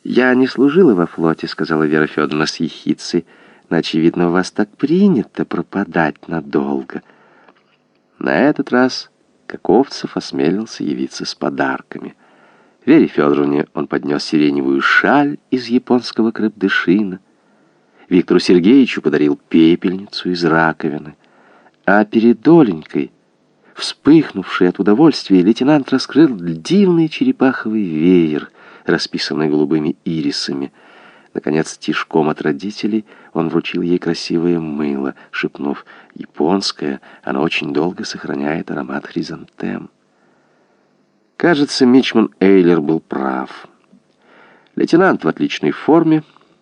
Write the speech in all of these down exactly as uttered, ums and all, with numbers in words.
«Я не служила во флоте», — сказала Вера Федоровна с ехицей. «Но, очевидно, у вас так принято пропадать надолго». На этот раз Каковцев осмелился явиться с подарками. Вере Федоровне он поднес сиреневую шаль из японского крепдышина. Виктору Сергеевичу подарил пепельницу из раковины. А перед Оленькой, вспыхнувший от удовольствия, лейтенант раскрыл дивный черепаховый веер, расписанный голубыми ирисами. Наконец, тишком от родителей он вручил ей красивое мыло, шепнув: «Японское, оно очень долго сохраняет аромат хризантем». Кажется, мичман Эйлер был прав. Лейтенант в отличной форме,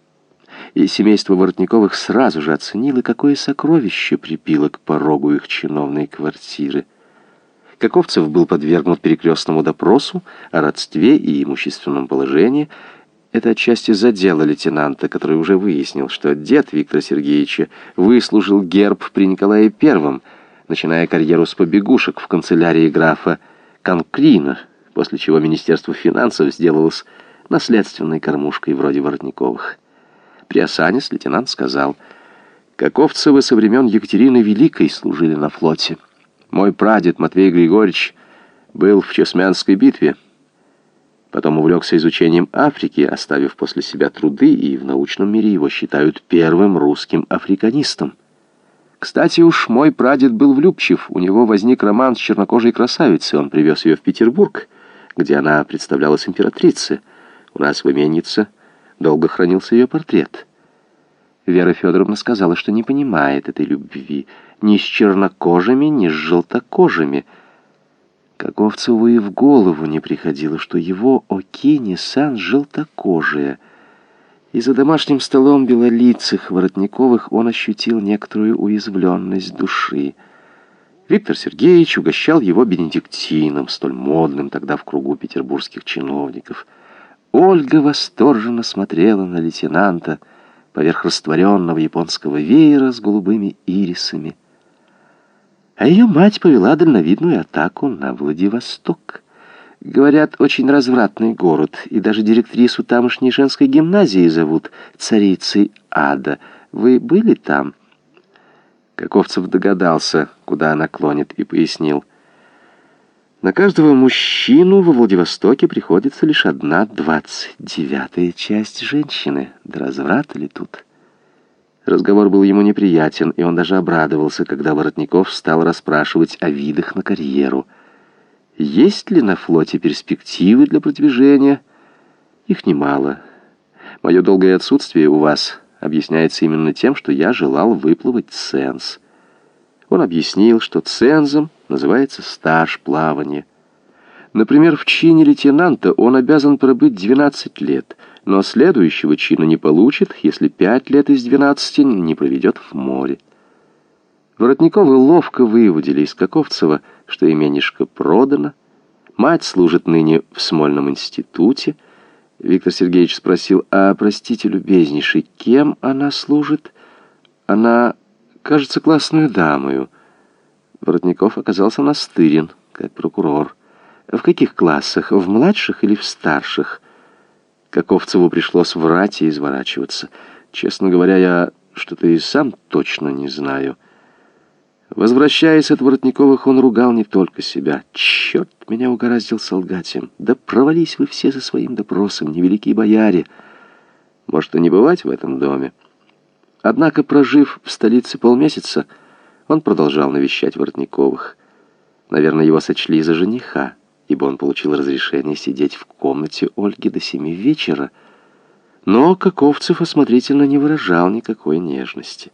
и семейство Воротниковых сразу же оценило, какое сокровище припило к порогу их чиновной квартиры. Каковцев был подвергнут перекрестному допросу о родстве и имущественном положении. Это отчасти задело лейтенанта, который уже выяснил, что дед Виктора Сергеевича выслужил герб при Николае Первом, начиная карьеру с побегушек в канцелярии графа Конкрина, после чего Министерство финансов сделалось наследственной кормушкой вроде Воротниковых. Приосанясь, лейтенант сказал: «Каковцевы со времен Екатерины Великой служили на флоте. Мой прадед Матвей Григорьевич был в Чесменской битве. Потом увлекся изучением Африки, оставив после себя труды, и в научном мире его считают первым русским африканистом. Кстати уж, мой прадед был влюбчив, у него возник роман с чернокожей красавицей, он привез ее в Петербург, где она представлялась императрице. У нас в имении долго хранился ее портрет». Вера Федоровна сказала, что не понимает этой любви ни с чернокожими, ни с желтокожими. Каковцеву и в голову не приходило, что его Окини-сан желтокожая. И за домашним столом белолицых Воротниковых он ощутил некоторую уязвленность души. Виктор Сергеевич угощал его бенедиктином, столь модным тогда в кругу петербургских чиновников. Ольга восторженно смотрела на лейтенанта поверх растворенного японского веера с голубыми ирисами. А ее мать повела дальновидную атаку на Владивосток. Говорят, очень развратный город, и даже директрису тамошней женской гимназии зовут царицей ада. Вы были там?» Каковцев догадался, куда она клонит, и пояснил: «На каждого мужчину во Владивостоке приходится лишь одна двадцать девятая часть женщины. Да разврат ли тут?» Разговор был ему неприятен, и он даже обрадовался, когда Воротников стал расспрашивать о видах на карьеру. «Есть ли на флоте перспективы для продвижения?» «Их немало. Мое долгое отсутствие у вас объясняется именно тем, что я желал выплывать ценз». Он объяснил, что цензом называется стаж плавания. Например, в чине лейтенанта он обязан пробыть двенадцать лет, но следующего чина не получит, если пять лет из двенадцати не проведет в море. Воротниковы ловко выудили из Каковцева, что именишко продано. Мать служит ныне в Смольном институте. Виктор Сергеевич спросил: «А, простите, любезнейший, кем она служит?» «Она, кажется, классную дамою». Воротников оказался настырен, как прокурор. «В каких классах? В младших или в старших?» Каковцеву пришлось врать и изворачиваться. «Честно говоря, я что-то и сам точно не знаю». Возвращаясь от Воротниковых, он ругал не только себя. «Черт меня угораздил солгать им! Да провались вы все за своим допросом, невеликие бояре! Может, и не бывать в этом доме?» Однако, прожив в столице полмесяца, он продолжал навещать Воротниковых. Наверное, его сочли за жениха, ибо он получил разрешение сидеть в комнате Ольги до семи вечера. Но Каковцев осмотрительно не выражал никакой нежности.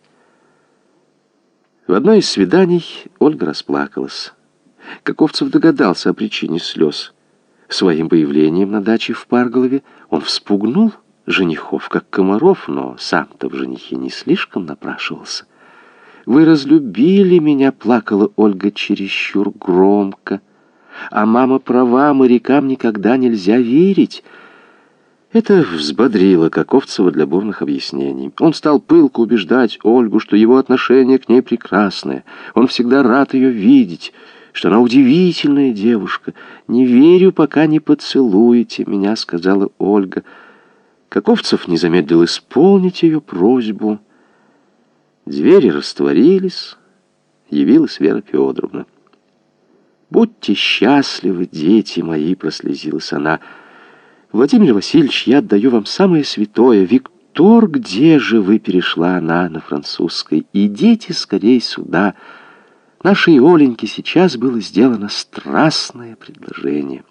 В одно из свиданий Ольга расплакалась. Каковцев догадался о причине слез. Своим появлением на даче в Парголове он вспугнул женихов, как комаров, но сам-то в женихе не слишком напрашивался. «Вы разлюбили меня», — плакала Ольга чересчур громко. «А мама права, морякам никогда нельзя верить». Это взбодрило Каковцева для бурных объяснений. Он стал пылко убеждать Ольгу, что его отношение к ней прекрасное. Он всегда рад ее видеть, что она удивительная девушка. «Не верю, пока не поцелуете меня», — сказала Ольга. Каковцев не замедлил исполнить ее просьбу. Двери растворились, явилась Вера Федоровна. «Будьте счастливы, дети мои!» — прослезилась она. «Владимир Васильевич, я отдаю вам самое святое. Виктор, где же вы?» — перешла она на французской. «Идите скорей сюда. Нашей Оленьке сейчас было сделано страстное предложение».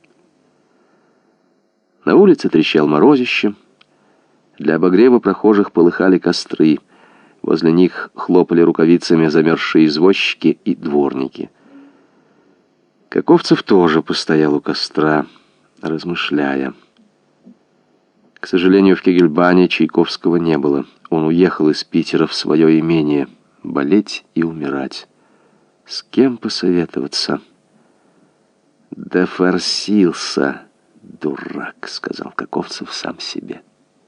На улице трещал морозище. Для обогрева прохожих полыхали костры. Возле них хлопали рукавицами замерзшие извозчики и дворники. Каковцев тоже постоял у костра, размышляя. К сожалению, в Кегельбане Чайковского не было. Он уехал из Питера в свое имение, болеть и умирать. С кем посоветоваться? «Дофорсился, дурак», — сказал Каковцев сам себе.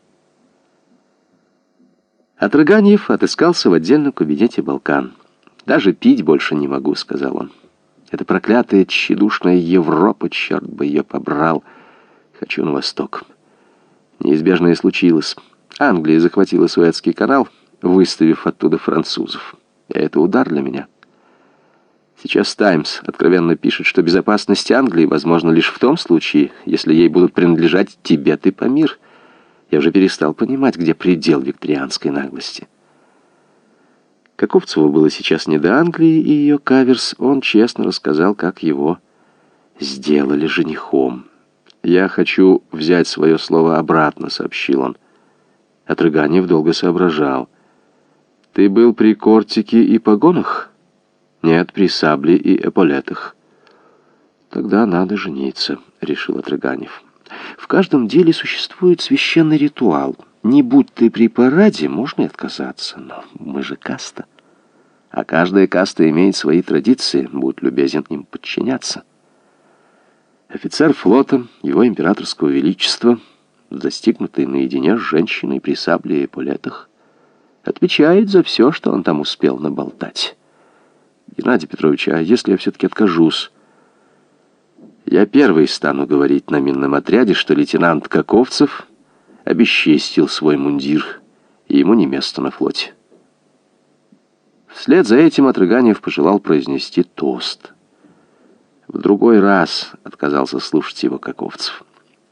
Отрыганьев отыскался в отдельном кабинете «Балкан». «Даже пить больше не могу», — сказал он. «Это проклятая тщедушная Европа, черт бы ее побрал. Хочу на восток». Неизбежное случилось. Англия захватила Суэцкий канал, выставив оттуда французов. И это удар для меня. Сейчас «Таймс» откровенно пишет, что безопасность Англии возможна лишь в том случае, если ей будут принадлежать Тибет и Памир. Я уже перестал понимать, где предел викторианской наглости. Каковцеву было сейчас не до Англии и ее каверс. Он честно рассказал, как его сделали женихом. «Я хочу взять свое слово обратно», — сообщил он. Отрыганьев долго соображал. «Ты был при кортике и погонах?» «Нет, при сабле и эполетах». «Тогда надо жениться», — решил Отрыганьев. «В каждом деле существует священный ритуал. Не будь ты при параде, можно и отказаться, но мы же каста. А каждая каста имеет свои традиции, будь любезен им подчиняться». Офицер флота его императорского величества, застигнутый наедине с женщиной при сабле и эполетах, отвечает за все, что он там успел наболтать. «Геннадий Петрович, а если я все-таки откажусь? Я первый стану говорить на минном отряде, что лейтенант Каковцев обесчестил свой мундир, и ему не место на флоте». Вслед за этим Отрыганьев пожелал произнести тост. В другой раз отказался слушать его Каковцев.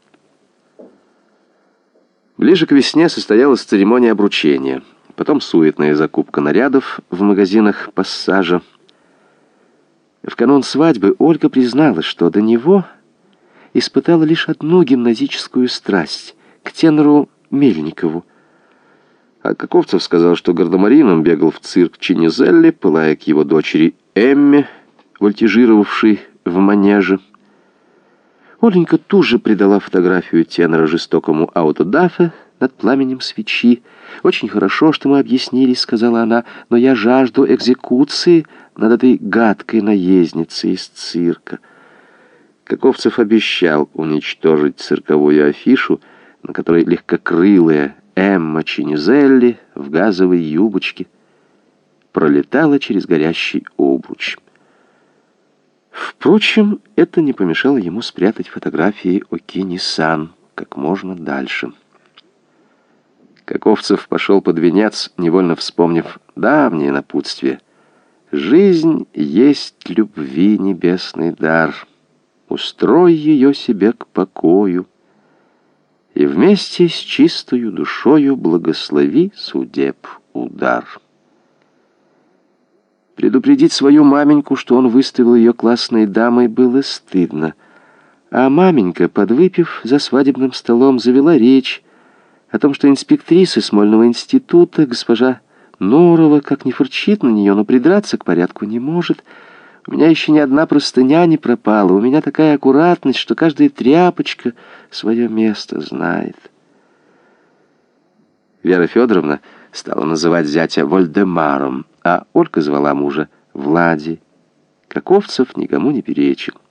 Ближе к весне состоялась церемония обручения, потом суетная закупка нарядов в магазинах «Пассажа». В канун свадьбы Ольга призналась, что до него испытала лишь одну гимназическую страсть — к тенору Мельникову. А Каковцев сказал, что гардемарином бегал в цирк Чинизелли, пылая к его дочери Эмме, вольтижировавшей в манеже. Оленька тут же придала фотографию тенора жестокому аутодафе над пламенем свечи. «Очень хорошо, что мы объяснились», — сказала она, «но я жажду экзекуции над этой гадкой наездницей из цирка». Каковцев обещал уничтожить цирковую афишу, на которой легкокрылая Эмма Чинизелли в газовой юбочке пролетала через горящий обруч. Впрочем, это не помешало ему спрятать фотографии Окини-сан как можно дальше. Каковцев пошел под венец, невольно вспомнив давнее напутствие. «Жизнь есть любви небесный дар. Устрой ее себе к покою, и вместе с чистою душою благослови судеб удар». Предупредить свою маменьку, что он выставил ее классной дамой, было стыдно. А маменька, подвыпив за свадебным столом, завела речь о том, что инспектриса Смольного института, госпожа Норова, как ни фырчит на нее, но придраться к порядку не может. «У меня еще ни одна простыня не пропала, у меня такая аккуратность, что каждая тряпочка свое место знает». Вера Федоровна стала называть зятя Вольдемаром, а Ольга звала мужа Влади. Каковцев никому не перечил.